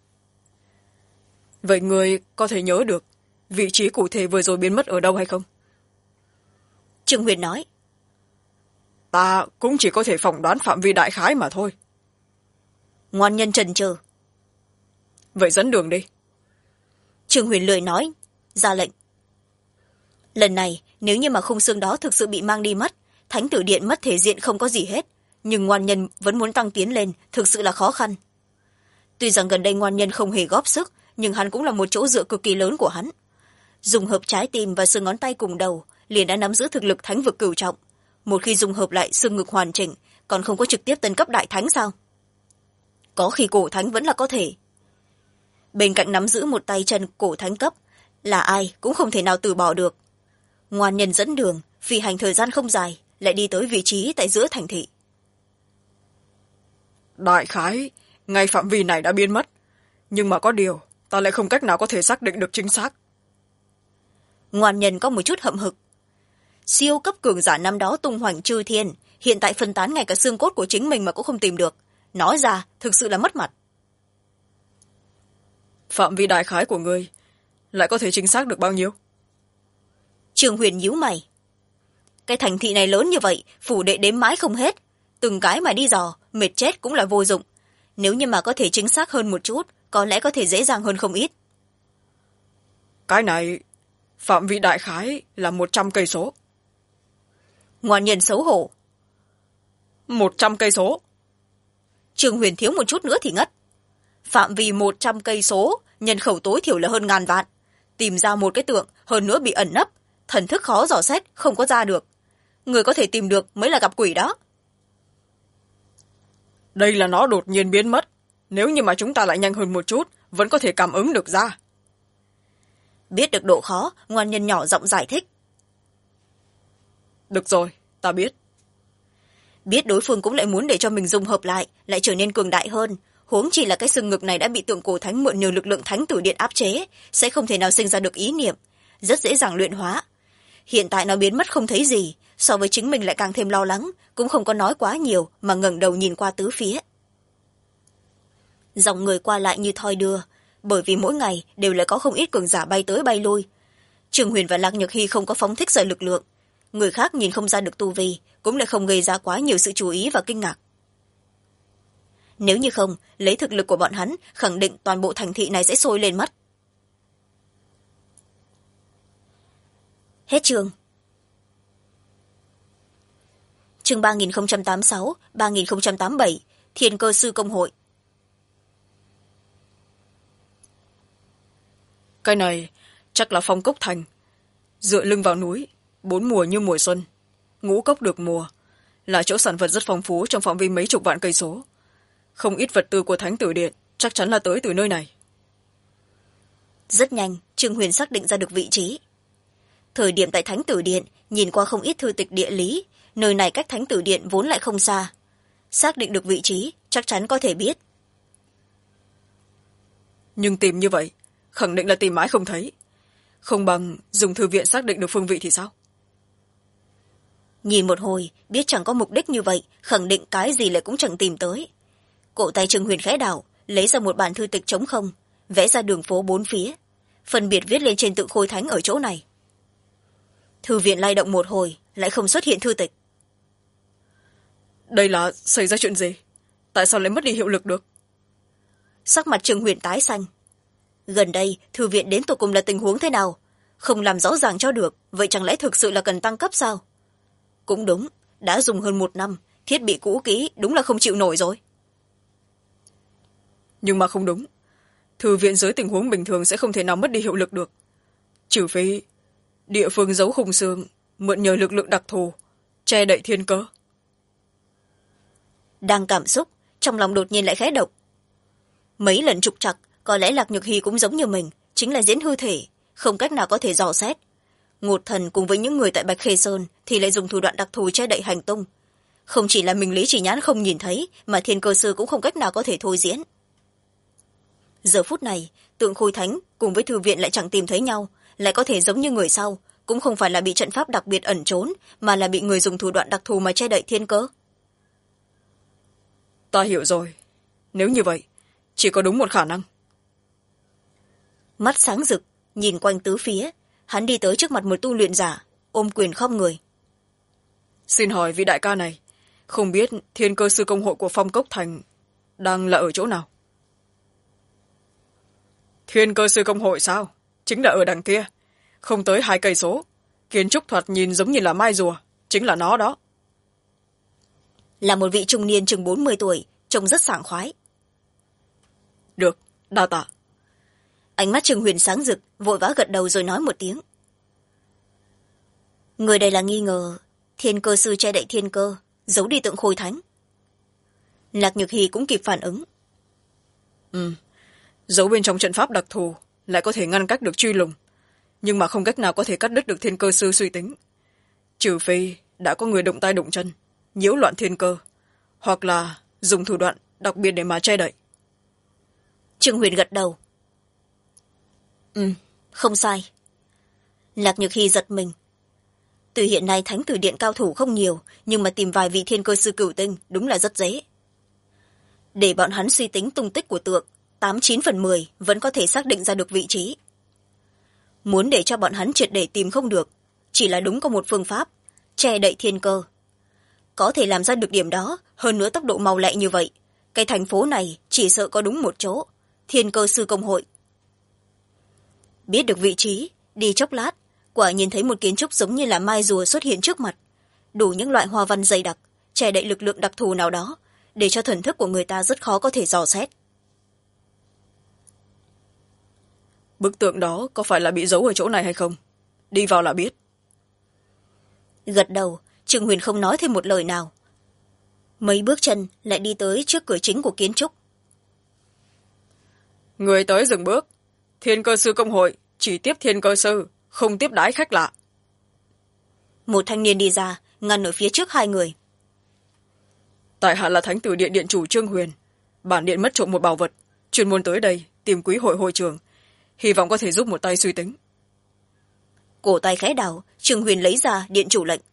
Vậy người có thể nhớ được vị trí cụ thể vừa rồi biến mất ở đâu hay không? Trương Huyền nói. Ta cũng chỉ có thể phỏng đoán phạm vi đại khái mà thôi. Ngoan nhân trần trừ. vậy dẫn đường đi. Trương Huyền lười nói, ra lệnh. Lần này nếu như mà khung xương đó thực sự bị mang đi mất, thánh tử điện mất thể diện không có gì hết, nhưng ngoan nhân vẫn muốn tăng tiến lên thực sự là khó khăn. Tuy rằng gần đây ngoan nhân không hề góp sức, nhưng hắn cũng là một chỗ dựa cực kỳ lớn của hắn. Dùng hợp trái tim và xương ngón tay cùng đầu liền đã nắm giữ thực lực thánh vực cửu trọng. Một khi dùng hợp lại xương ngực hoàn chỉnh, còn không có trực tiếp tấn cấp đại thánh sao? Có khi cổ thánh vẫn là có thể. Bên cạnh nắm giữ một tay chân cổ thánh cấp, là ai cũng không thể nào từ bỏ được. Ngoan nhân dẫn đường, phi hành thời gian không dài, lại đi tới vị trí tại giữa thành thị. Đại khái ngay phạm vi này đã biến mất, nhưng mà có điều ta lại không cách nào có thể xác định được chính xác. Ngoan nhân có một chút hậm hực. Siêu cấp cường giả năm đó tung hoành chư thiên, hiện tại phân tán ngay cả xương cốt của chính mình mà cũng không tìm được, nói ra thực sự là mất mặt. Phạm vi đại khái của ngươi lại có thể chính xác được bao nhiêu? Trương Huyền nhíu mày. Cái thành thị này lớn như vậy, phủ đệ đếm mãi không hết, từng cái mà đi dò, mệt chết cũng là vô dụng. Nếu như mà có thể chính xác hơn một chút, có lẽ có thể dễ dàng hơn không ít. Cái này phạm vi đại khái là 100 cây số. Ngoan nhân xấu hổ. 100 cây số? Trương Huyền thiếu một chút nữa thì ngất. Phạm vi 100 cây số, nhân khẩu tối thiểu là hơn 1000 vạn. Tìm ra một cái tượng, hơn nữa bị ẩn nấp, thần thức khó dò xét, không có ra được. Người có thể tìm được mới là gặp quỷ đó. Đây là nó đột nhiên biến mất. Nếu như mà chúng ta lại nhanh hơn một chút, vẫn có thể cảm ứng được ra. Biết được độ khó, ngoan nhân nhỏ giọng giải thích. Được rồi, ta biết. Biết đối phương cũng lại muốn để cho mình dung hợp lại trở nên cường đại hơn. Huống chỉ là cái xương ngực này đã bị tượng cổ thánh mượn nhờ lực lượng thánh tử điện áp chế, sẽ không thể nào sinh ra được ý niệm, rất dễ dàng luyện hóa. Hiện tại nó biến mất không thấy gì, so với chính mình lại càng thêm lo lắng, cũng không có nói quá nhiều mà ngẩng đầu nhìn qua tứ phía. Dòng người qua lại như thoi đưa, bởi vì mỗi ngày đều lại có không ít cường giả bay tới bay lui. Trương Huyền và Lạc Nhược Hy không có phóng thích ra lực lượng, người khác nhìn không ra được tu vi, cũng lại không gây ra quá nhiều sự chú ý và kinh ngạc. Nếu như không, lấy thực lực của bọn hắn, khẳng định toàn bộ thành thị này sẽ sôi lên mất. Hết chương. Chương 3086, 3087, Thiên Cơ Sư Công Hội. Cái này chắc là phong cốc thành. Dựa lưng vào núi, 4 mùa như mùa xuân, ngũ cốc được mùa, là chỗ sản vật rất phong phú trong phạm vi mấy chục vạn cây số. Không ít vật tư của thánh tử điện chắc chắn là tới từ nơi này. Rất nhanh, Trương Huyền xác định ra được vị trí. Thời điểm tại thánh tử điện, nhìn qua không ít thư tịch địa lý, nơi này cách thánh tử điện vốn lại không xa. Xác định được vị trí, chắc chắn có thể biết. Nhưng tìm như vậy, khẳng định là tìm mãi không thấy. Không bằng dùng thư viện xác định được phương vị thì sao? Nhìn một hồi, biết chẳng có mục đích như vậy, khẳng định cái gì lại cũng chẳng tìm tới. Cổ tay Trương Huyền khẽ đảo, lấy ra một bản thư tịch trống không, vẽ ra đường phố bốn phía, phân biệt viết lên trên tượng khôi thánh ở chỗ này. Thư viện lay động một hồi, lại không xuất hiện thư tịch. Đây là xảy ra chuyện gì? Tại sao lại mất đi hiệu lực được? Sắc mặt Trương Huyền tái xanh. Gần đây, thư viện đến tột cùng là tình huống thế nào? Không làm rõ ràng cho được, vậy chẳng lẽ thực sự là cần tăng cấp sao? Cũng đúng, đã dùng hơn 1 năm, thiết bị cũ kỹ đúng là không chịu nổi rồi. Nhưng mà không đúng. Thư viện dưới tình huống bình thường sẽ không thể nào mất đi hiệu lực được. Trừ phi địa phương giấu khung xương, mượn nhờ lực lượng đặc thù, che đậy thiên cơ. Đang cảm xúc, trong lòng đột nhiên lại khẽ động. Mấy lần trục trặc, có lẽ Lạc Nhược Hy cũng giống như mình, chính là diễn hư thể, không cách nào có thể dò xét. Ngột thần cùng với những người tại Bạch Khê Sơn thì lại dùng thủ đoạn đặc thù che đậy hành tung. Không chỉ là mình Lý Chỉ Nhãn không nhìn thấy, mà Thiên Cơ Sư cũng không cách nào có thể thôi diễn. Giờ phút này, tượng khôi thánh cùng với thư viện lại chẳng tìm thấy nhau, lại có thể giống như người sau, cũng không phải là bị trận pháp đặc biệt ẩn trốn, mà là bị người dùng thủ đoạn đặc thù mà che đậy thiên cơ. Ta hiểu rồi. Nếu như vậy, chỉ có đúng một khả năng. Mắt sáng rực, nhìn quanh tứ phía, hắn đi tới trước mặt một tu luyện giả, ôm quyền khom người. Xin hỏi vị đại ca này, không biết Thiên Cơ Sư Công Hội của Phong Cốc Thành đang là ở chỗ nào? Thiên cơ sư công hội sao? Chính là ở đằng kia, không tới 2 cây số. Kiến trúc thoạt nhìn giống như là mai rùa, chính là nó đó. Là một vị trung niên chừng 40 tuổi, trông rất sảng khoái. Được, đa tạ. Ánh mắt Trương Huyền sáng rực, vội vã gật đầu rồi nói một tiếng. Người đây là nghi ngờ thiên cơ sư che đậy thiên cơ, giấu đi tượng Khôi Thánh. Lạc Nhược Hy cũng kịp phản ứng. Giấu bên trong trận pháp đặc thù lại có thể ngăn cách được truy lùng, nhưng mà không cách nào có thể cắt đứt được thiên cơ sư suy tính, trừ phi đã có người động tay động chân nhiễu loạn thiên cơ, hoặc là dùng thủ đoạn đặc biệt để mà che đậy. Trương Huyền gật đầu. Không sai. Lạc Nhược Hy giật mình. Từ hiện nay thánh tử điện cao thủ không nhiều, nhưng mà tìm vài vị thiên cơ sư cửu tinh đúng là rất dễ. Để bọn hắn suy tính tung tích của tượng, 89/10 vẫn có thể xác định ra được vị trí. Muốn để cho bọn hắn triệt để tìm không được, chỉ là đúng có một phương pháp, che đậy thiên cơ. Có thể làm ra được điểm đó, hơn nữa tốc độ mau lẹ như vậy, cái thành phố này chỉ sợ có đúng một chỗ, thiên cơ sư công hội. Biết được vị trí, đi chốc lát, quả nhìn thấy một kiến trúc giống như là mai rùa xuất hiện trước mặt, đủ những loại hoa văn dày đặc, che đậy lực lượng đặc thù nào đó, để cho thần thức của người ta rất khó có thể dò xét. Bức tượng đó có phải là bị giấu ở chỗ này hay không? Đi vào là biết. Gật đầu, Trương Huyền không nói thêm một lời nào. Mấy bước chân lại đi tới trước cửa chính của kiến trúc. Người tới dừng bước. Thiên cơ sư công hội chỉ tiếp thiên cơ sư, không tiếp đái khách lạ. Một thanh niên đi ra, ngăn ở phía trước hai người. Tại hạ là thánh tử điện điện chủ Trương Huyền. Bản điện mất trộm một bảo vật, chuyên môn tới đây tìm quý hội hội trưởng, hy vọng có thể giúp một tay suy tính. Cổ tay khẽ đảo, Trương Huyền lấy ra điện chủ lệnh.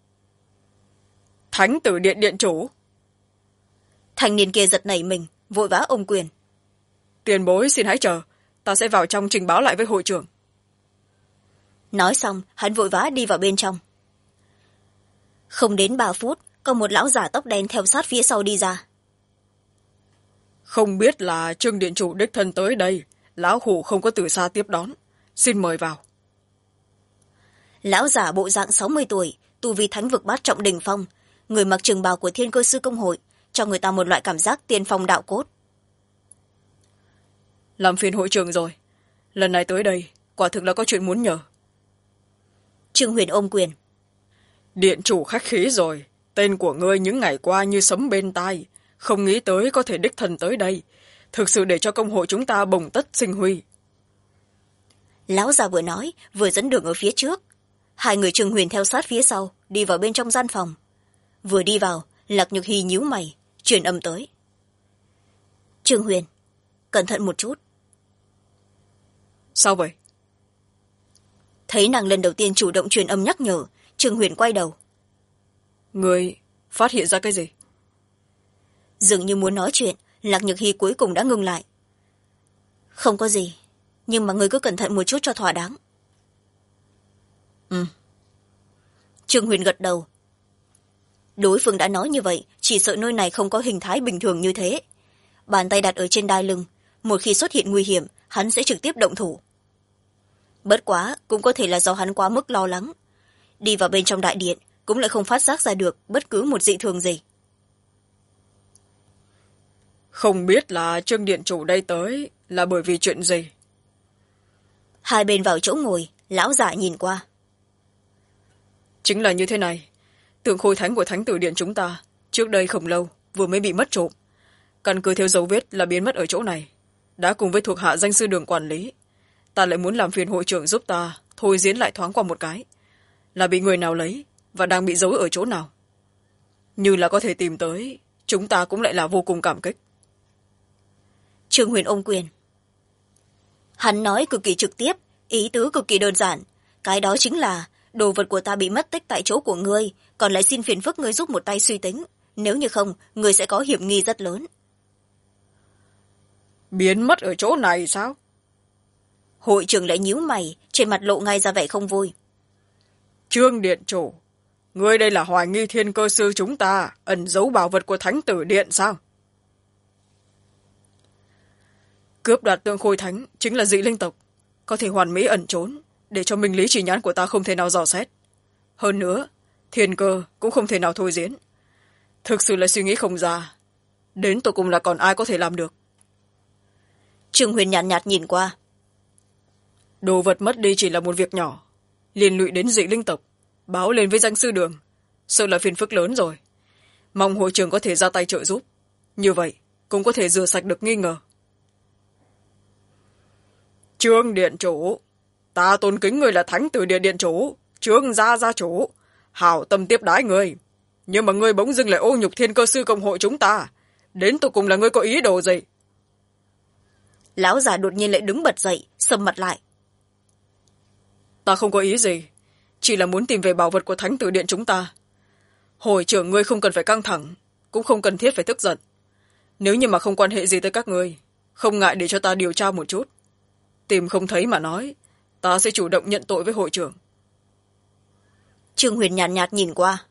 Thánh tử điện điện chủ. Thanh niên kia giật nảy mình, vội vã ôm quyền. Tiền bối xin hãy chờ, ta sẽ vào trong trình báo lại với hội trưởng. Nói xong, hắn vội vã đi vào bên trong. Không đến 3 phút, có một lão giả tóc đen theo sát phía sau đi ra. Không biết là Trương điện chủ đích thân tới đây, lão hủ không có từ xa tiếp đón, xin mời vào. Lão giả bộ dạng 60 tuổi, tu vi thánh vực bát trọng đỉnh phong, người mặc trường bào của thiên cơ sư công hội, cho người ta một loại cảm giác tiên phong đạo cốt. Làm phiền hội trưởng rồi, lần này tới đây quả thực là có chuyện muốn nhờ. Trương Huyền ôm quyền. Điện chủ khách khí rồi, tên của ngươi những ngày qua như sấm bên tai, không nghĩ tới có thể đích thân tới đây, thực sự để cho công hội chúng ta bồng tất sinh huy. Lão già vừa nói vừa dẫn đường ở phía trước, hai người Trương Huyền theo sát phía sau đi vào bên trong gian phòng. Vừa đi vào, Lạc Nhược Hy nhíu mày truyền âm tới. Trương Huyền, cẩn thận một chút. Sao vậy? Thấy nàng lần đầu tiên chủ động truyền âm nhắc nhở, Trương Huyền quay đầu. Ngươi phát hiện ra cái gì? Dường như muốn nói chuyện, Lạc Nhược Hy cuối cùng đã ngừng lại. Không có gì, nhưng mà ngươi cứ cẩn thận một chút cho thỏa đáng. Trương Huyền gật đầu. Đối phương đã nói như vậy, chỉ sợ nơi này không có hình thái bình thường như thế. Bàn tay đặt ở trên đai lưng, một khi xuất hiện nguy hiểm, hắn sẽ trực tiếp động thủ. Bất quá, cũng có thể là do hắn quá mức lo lắng. Đi vào bên trong đại điện, cũng lại không phát giác ra được bất cứ một dị thường gì. Không biết là Trương điện chủ đây tới là bởi vì chuyện gì? Hai bên vào chỗ ngồi, lão giả nhìn qua. Chính là như thế này, tượng Khôi Thánh của thánh tử điện chúng ta trước đây không lâu vừa mới bị mất trộm, căn cứ theo dấu vết là biến mất ở chỗ này, đã cùng với thuộc hạ danh sư đường quản lý. Ta lại muốn làm phiền hội trưởng giúp ta thôi diễn lại thoáng qua một cái, là bị người nào lấy và đang bị giấu ở chỗ nào. Như là có thể tìm tới, chúng ta cũng lại là vô cùng cảm kích. Trương Huyền ôm quyền. Hắn nói cực kỳ trực tiếp, ý tứ cực kỳ đơn giản. Cái đó chính là đồ vật của ta bị mất tích tại chỗ của ngươi, còn lại xin phiền phức ngươi giúp một tay suy tính. Nếu như không, ngươi sẽ có hiểm nghi rất lớn. Biến mất ở chỗ này sao? Hội trưởng lại nhíu mày, trên mặt lộ ngay ra vẻ không vui. Trương điện chủ, ngươi đây là hoài nghi thiên cơ sư chúng ta ẩn giấu bảo vật của thánh tử điện sao? cướp đoạt tượng khôi thánh chính là dị linh tộc, có thể hoàn mỹ ẩn trốn để cho minh lý chỉ nhãn của ta không thể nào dò xét. Hơn nữa, thiên cơ cũng không thể nào thôi diễn. Thực sự là suy nghĩ không ra, đến tột cùng là còn ai có thể làm được. Trương Huyền nhàn nhạt nhìn qua. Đồ vật mất đi chỉ là một việc nhỏ, liên lụy đến dị linh tộc, báo lên với danh sư đường, sợ là phiền phức lớn rồi. Mong hội trưởng có thể ra tay trợ giúp, như vậy cũng có thể rửa sạch được nghi ngờ. Trương điện chủ, ta tôn kính người là thánh tử điện điện chủ, Trương gia chủ, hảo tâm tiếp đái người, nhưng mà ngươi bỗng dưng lại ô nhục thiên cơ sư công hội chúng ta, đến tụi cùng là ngươi có ý đồ gì? Lão già đột nhiên lại đứng bật dậy, sầm mặt lại. Ta không có ý gì, chỉ là muốn tìm về bảo vật của thánh tử điện chúng ta. Hội trưởng ngươi không cần phải căng thẳng, cũng không cần thiết phải tức giận. Nếu như mà không quan hệ gì tới các ngươi, không ngại để cho ta điều tra một chút. Tìm không thấy mà nói, ta sẽ chủ động nhận tội với hội trưởng. Trương Huyền nhàn nhạt nhìn qua.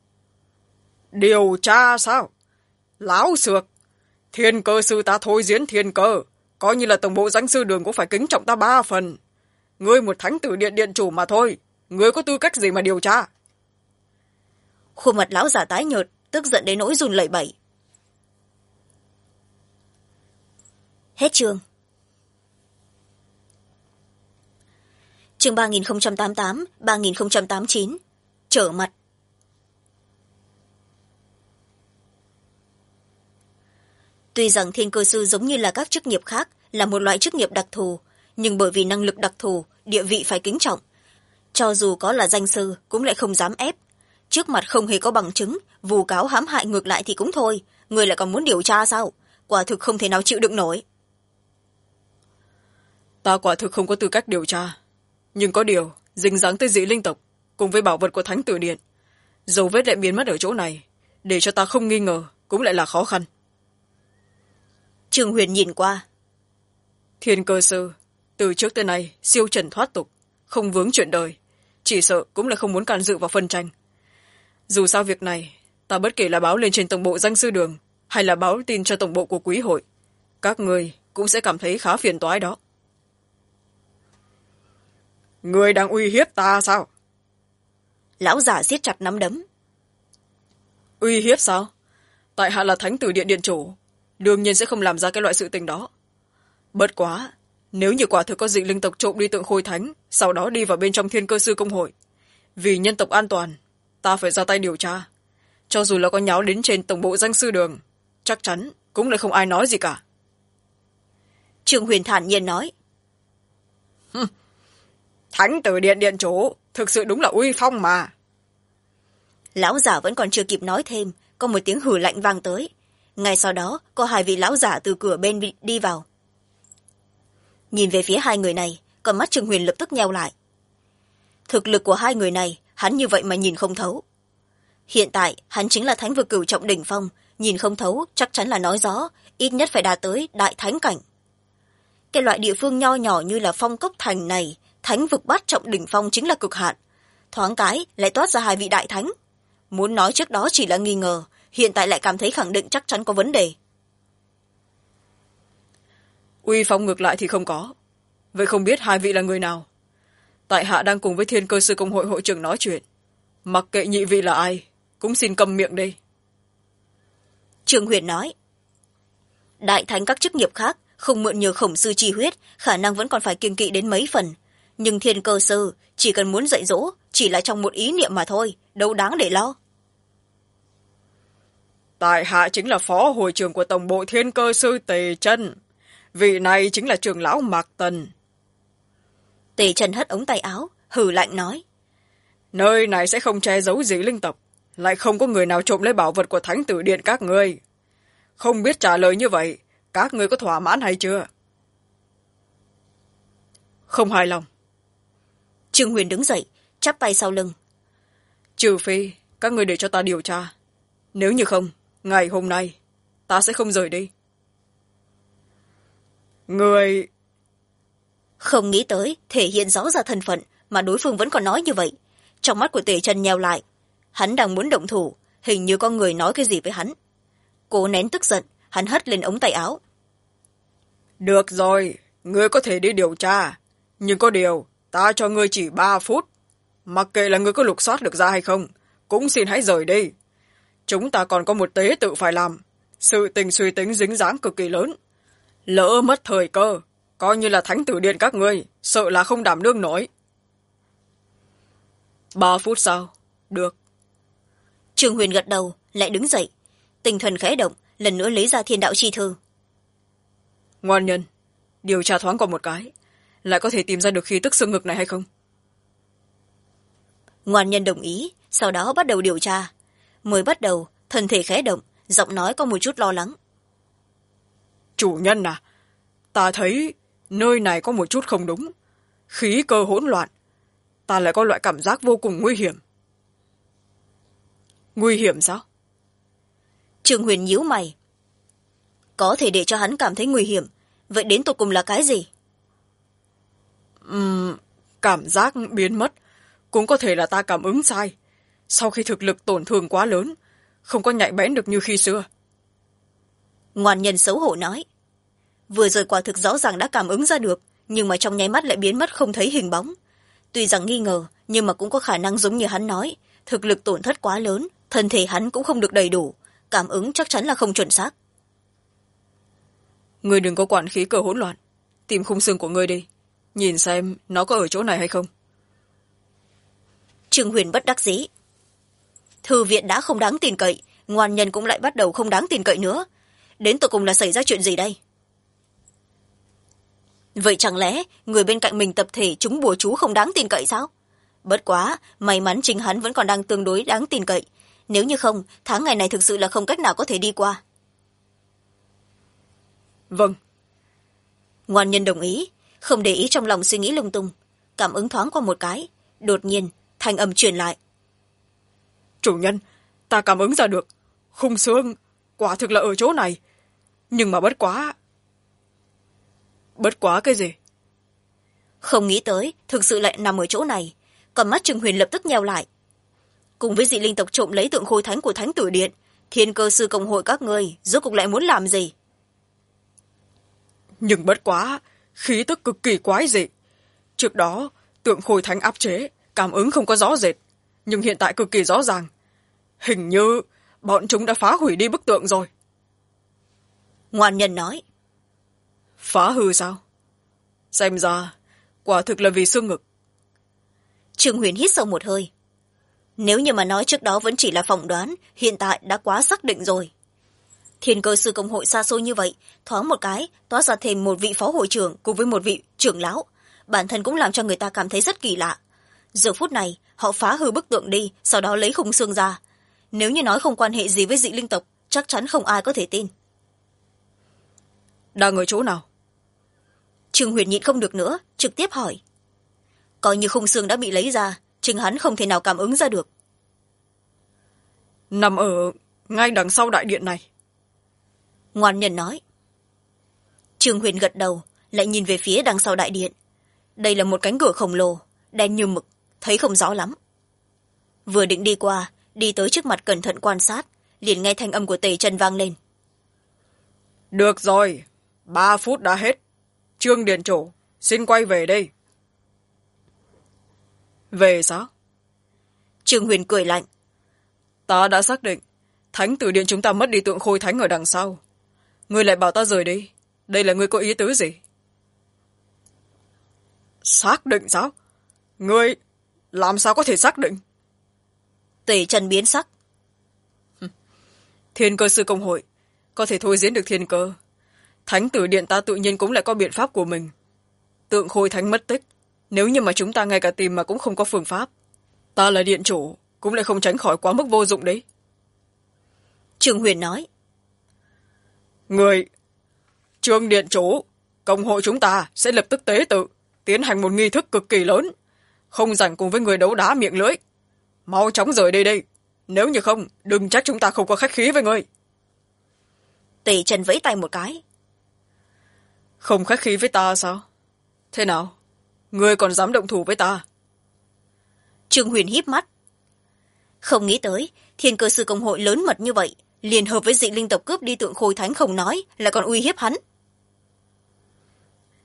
Điều tra sao? Láo xược, thiên cơ sư ta thôi diễn thiên cơ, coi như là tổng bộ danh sư đường cũng phải kính trọng ta 3 phần. Ngươi một thánh tử điện điện chủ mà thôi, ngươi có tư cách gì mà điều tra? Khuôn mặt lão già tái nhợt, tức giận đến nỗi run lẩy bẩy. Hết chương. Chương 3088, 3089. Trở mặt. Tuy rằng thiên cơ sư giống như là các chức nghiệp khác, là một loại chức nghiệp đặc thù, nhưng bởi vì năng lực đặc thù, địa vị phải kính trọng. Cho dù có là danh sư, cũng lại không dám ép. Trước mặt không hề có bằng chứng, vu cáo hãm hại ngược lại thì cũng thôi, người lại còn muốn điều tra sao? Quả thực không thể nào chịu đựng nổi. Ta quả thực không có tư cách điều tra, nhưng có điều dính dáng tới dị linh tộc cùng với bảo vật của thánh tử điện, dấu vết lại biến mất ở chỗ này, để cho ta không nghi ngờ cũng lại là khó khăn. Trương Huyền nhìn qua. Thiên cơ sư từ trước tới nay siêu trần thoát tục, không vướng chuyện đời, chỉ sợ cũng là không muốn can dự vào phân tranh. Dù sao việc này, ta bất kể là báo lên trên tổng bộ danh sư đường hay là báo tin cho tổng bộ của quý hội, các người cũng sẽ cảm thấy khá phiền toái đó. Người đang uy hiếp ta sao? Lão già siết chặt nắm đấm. Uy hiếp sao? Tại hạ là thánh tử điện điện chủ, đương nhiên sẽ không làm ra cái loại sự tình đó. Bất quá, nếu như quả thực có dị linh tộc trộm đi tượng khôi thánh, sau đó đi vào bên trong thiên cơ sư công hội, vì nhân tộc an toàn, ta phải ra tay điều tra. Cho dù là có nháo đến trên tổng bộ danh sư đường, chắc chắn cũng lại không ai nói gì cả. Trương Huyền thản nhiên nói. Thánh tử điện điện chủ, thực sự đúng là uy phong mà. Lão giả vẫn còn chưa kịp nói thêm, có một tiếng hừ lạnh vang tới. Ngay sau đó, có 2 vị lão giả từ cửa bên đi vào. Nhìn về phía 2 người này, con mắt Trương Huyền lập tức nheo lại. Thực lực của 2 người này, hắn như vậy mà nhìn không thấu. Hiện tại, hắn chính là thánh vực cửu trọng đỉnh phong, nhìn không thấu chắc chắn là nói gió, ít nhất phải đạt tới đại thánh cảnh. Cái loại địa phương nho nhỏ như là Phong Cốc Thành này, thánh vực bát trọng đỉnh phong chính là cực hạn. Thoáng cái lại toát ra 2 vị đại thánh. Muốn nói trước đó chỉ là nghi ngờ, hiện tại lại cảm thấy khẳng định chắc chắn có vấn đề. Uy phong ngược lại thì không có. Vậy không biết 2 vị là người nào? Tại hạ đang cùng với thiên cơ sư công hội hội trưởng nói chuyện. Mặc kệ nhị vị là ai, cũng xin câm miệng đi. Trương Huyền nói. Đại thánh các chức nghiệp khác, không mượn nhờ khổng sư chi huyết, khả năng vẫn còn phải kiêng kỵ đến mấy phần. Nhưng thiên cơ sư, chỉ cần muốn dạy dỗ, chỉ là trong một ý niệm mà thôi, đâu đáng để lo. Tại hạ chính là phó hội trưởng của tổng bộ thiên cơ sư Tề Chân. Vị này chính là trưởng lão Mạc Tần. Tề Chân hất ống tay áo, hừ lạnh nói. Nơi này sẽ không che giấu gì linh tộc, lại không có người nào trộm lấy bảo vật của thánh tử điện các ngươi. Không biết trả lời như vậy, các ngươi có thỏa mãn hay chưa? Không hài lòng. Trương Huyền đứng dậy, chắp tay sau lưng. Trừ phi các ngươi để cho ta điều tra, nếu như không, ngày hôm nay ta sẽ không rời đi. Người... Không nghĩ tới thể hiện rõ ra thân phận mà đối phương vẫn còn nói như vậy. Trong mắt của Tề Chân nheo lại, hắn đang muốn động thủ, hình như có người nói cái gì với hắn. Cố nén tức giận, hắn hất lên ống tay áo. Được rồi, ngươi có thể đi điều tra. Nhưng có điều, ta cho ngươi chỉ 3 phút. Mặc kệ là ngươi có lục soát được ra hay không, cũng xin hãy rời đi. Chúng ta còn có một tế tự phải làm. Sự tình suy tính dính dáng cực kỳ lớn. Lỡ mất thời cơ, coi như là thánh tử điện các ngươi, sợ là không đảm đương nổi. 3 phút sau? Được. Trương Huyền gật đầu, lại đứng dậy. Tinh thần khẽ động, lần nữa lấy ra thiên đạo chi thư. Ngoan nhân, điều tra thoáng qua một cái, lại có thể tìm ra được khí tức xương ngực này hay không? Ngoan nhân đồng ý, sau đó bắt đầu điều tra. Mới bắt đầu, thân thể khẽ động, giọng nói có một chút lo lắng. Chủ nhân à, ta thấy nơi này có một chút không đúng. Khí cơ hỗn loạn. Ta lại có loại cảm giác vô cùng nguy hiểm. Nguy hiểm sao? Trương Huyền nhíu mày. Có thể để cho hắn cảm thấy nguy hiểm, vậy đến tột cùng là cái gì? Cảm giác biến mất. Cũng có thể là ta cảm ứng sai. Sau khi thực lực tổn thương quá lớn, không có nhạy bén được như khi xưa. Ngoan nhân xấu hổ nói. Vừa rồi quả thực rõ ràng đã cảm ứng ra được, nhưng mà trong nháy mắt lại biến mất không thấy hình bóng. Tuy rằng nghi ngờ, nhưng mà cũng có khả năng giống như hắn nói, thực lực tổn thất quá lớn, thân thể hắn cũng không được đầy đủ, cảm ứng chắc chắn là không chuẩn xác. Ngươi đừng có quản khí cơ hỗn loạn, tìm khung xương của ngươi đi, nhìn xem nó có ở chỗ này hay không. Trương Huyền bất đắc dĩ. Thư viện đã không đáng tin cậy, ngoan nhân cũng lại bắt đầu không đáng tin cậy nữa. Đến tận cùng là xảy ra chuyện gì đây? Vậy chẳng lẽ người bên cạnh mình tập thể chúng bùa chú không đáng tin cậy sao? Bất quá, may mắn chính hắn vẫn còn đang tương đối đáng tin cậy. Nếu như không, tháng ngày này thực sự là không cách nào có thể đi qua. Vâng. Ngoan nhân đồng ý, không để ý trong lòng suy nghĩ lung tung. Cảm ứng thoáng qua một cái, đột nhiên, thanh âm truyền lại. Chủ nhân, ta cảm ứng ra được. Khung xương, quả thực là ở chỗ này. Nhưng mà bất quá... Bất quá cái gì? Không nghĩ tới, thực sự lại nằm ở chỗ này. Còn mắt Trương Huyền lập tức nheo lại. Cùng với dị linh tộc trộm lấy tượng khôi thánh của thánh tử điện, thiên cơ sư công hội các ngươi rốt cuộc lại muốn làm gì? Nhưng bất quá, khí tức cực kỳ quái dị. Trước đó, tượng khôi thánh áp chế, cảm ứng không có rõ rệt, nhưng hiện tại cực kỳ rõ ràng. Hình như bọn chúng đã phá hủy đi bức tượng rồi. Ngoan nhân nói. Phá hư sao? Xem ra, quả thực là vì xương ngực. Trương Huyền hít sâu một hơi. Nếu như mà nói trước đó vẫn chỉ là phỏng đoán, hiện tại đã quá xác định rồi. Thiên cơ sư công hội xa xôi như vậy, thoáng một cái, toát ra thêm một vị phó hội trưởng cùng với một vị trưởng lão. Bản thân cũng làm cho người ta cảm thấy rất kỳ lạ. Giờ phút này, họ phá hư bức tượng đi, sau đó lấy khung xương ra. Nếu như nói không quan hệ gì với dị linh tộc, chắc chắn không ai có thể tin. Đang ở chỗ nào? Trương Huyền nhịn không được nữa, trực tiếp hỏi. Coi như khung xương đã bị lấy ra, chính hắn không thể nào cảm ứng ra được. Nằm ở ngay đằng sau đại điện này. Ngoan nhân nói. Trương Huyền gật đầu, lại nhìn về phía đằng sau đại điện. Đây là một cánh cửa khổng lồ, đen như mực, thấy không rõ lắm. Vừa định đi qua, đi tới trước mặt cẩn thận quan sát, liền nghe thanh âm của Tề Chân vang lên. Được rồi, 3 phút đã hết. Trương điện chủ, xin quay về đây. Về sao? Trương Huyền cười lạnh. Ta đã xác định, thánh tử điện chúng ta mất đi tượng khôi thánh ở đằng sau. Ngươi lại bảo ta rời đi. Đây là ngươi có ý tứ gì? Xác định sao? Ngươi làm sao có thể xác định? Tề Chân biến sắc. Thiên cơ sư công hội có thể thôi diễn được thiên cơ. Thánh tử điện ta tự nhiên cũng lại có biện pháp của mình. Tượng khôi thánh mất tích, nếu như mà chúng ta ngay cả tìm mà cũng không có phương pháp, ta là điện chủ cũng lại không tránh khỏi quá mức vô dụng đấy. Trương Huyền nói. Người, Trương điện chủ, công hội chúng ta sẽ lập tức tế tự, tiến hành một nghi thức cực kỳ lớn, không rảnh cùng với người đấu đá miệng lưỡi. Mau chóng rời đây đi, nếu như không, đừng trách chúng ta không có khách khí với ngươi. Tề Chân vẫy tay một cái. Không khách khí với ta sao? Thế nào? Ngươi còn dám động thủ với ta? Trương Huyền híp mắt. Không nghĩ tới, thiên cơ sư công hội lớn mật như vậy, liền hợp với dị linh tộc cướp đi tượng khôi thánh không nói, lại còn uy hiếp hắn.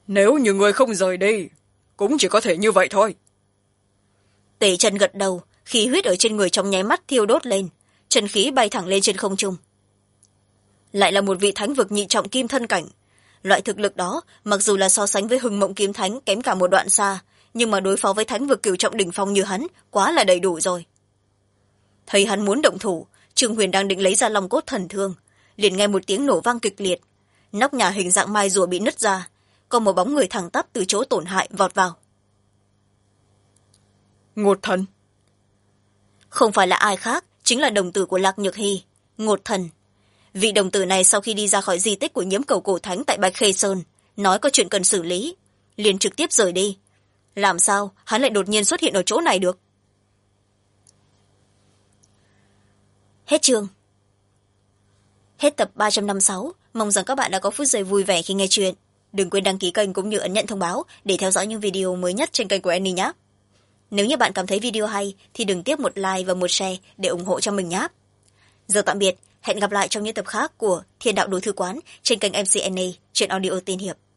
nếu như người không rời đi cũng chỉ có thể như vậy thôi. Tề chân gật đầu, khí huyết ở trên người trong nháy mắt thiêu đốt lên, chân khí bay thẳng lên trên không trung. Lại là một vị thánh vực nhị trọng kim thân cảnh. Loại thực lực đó mặc dù là so sánh với Hưng Mộng kiếm thánh kém cả một đoạn xa, nhưng mà đối phó với thánh vực cửu trọng đỉnh phong như hắn quá là đầy đủ rồi. Thấy hắn muốn động thủ, Trương Huyền đang định lấy ra long cốt thần thương, liền nghe một tiếng nổ vang kịch liệt, nóc nhà hình dạng mai rùa bị nứt ra, còn một bóng người thẳng tắp từ chỗ tổn hại vọt vào. Ngột thần. Không phải là ai khác, chính là đồng tử của Lạc Nhược Hy, Ngột Thần. Vị đồng tử này sau khi đi ra khỏi di tích của nhiễm cầu cổ thánh tại Bạch Khê Sơn, nói có chuyện cần xử lý, liền trực tiếp rời đi. Làm sao hắn lại đột nhiên xuất hiện ở chỗ này được? Hết chương. Hết tập 356. Mong rằng các bạn đã có phút giây vui vẻ khi nghe chuyện. Đừng quên đăng ký kênh cũng như ấn nhận thông báo để theo dõi những video mới nhất trên kênh của Annie nhé. Nếu như bạn cảm thấy video hay thì đừng tiếc một like và một share để ủng hộ cho mình nhé. Giờ tạm biệt, hẹn gặp lại trong những tập khác của Thiên Đạo Đối Thư Quán trên kênh MC Annie trên audio tiên hiệp.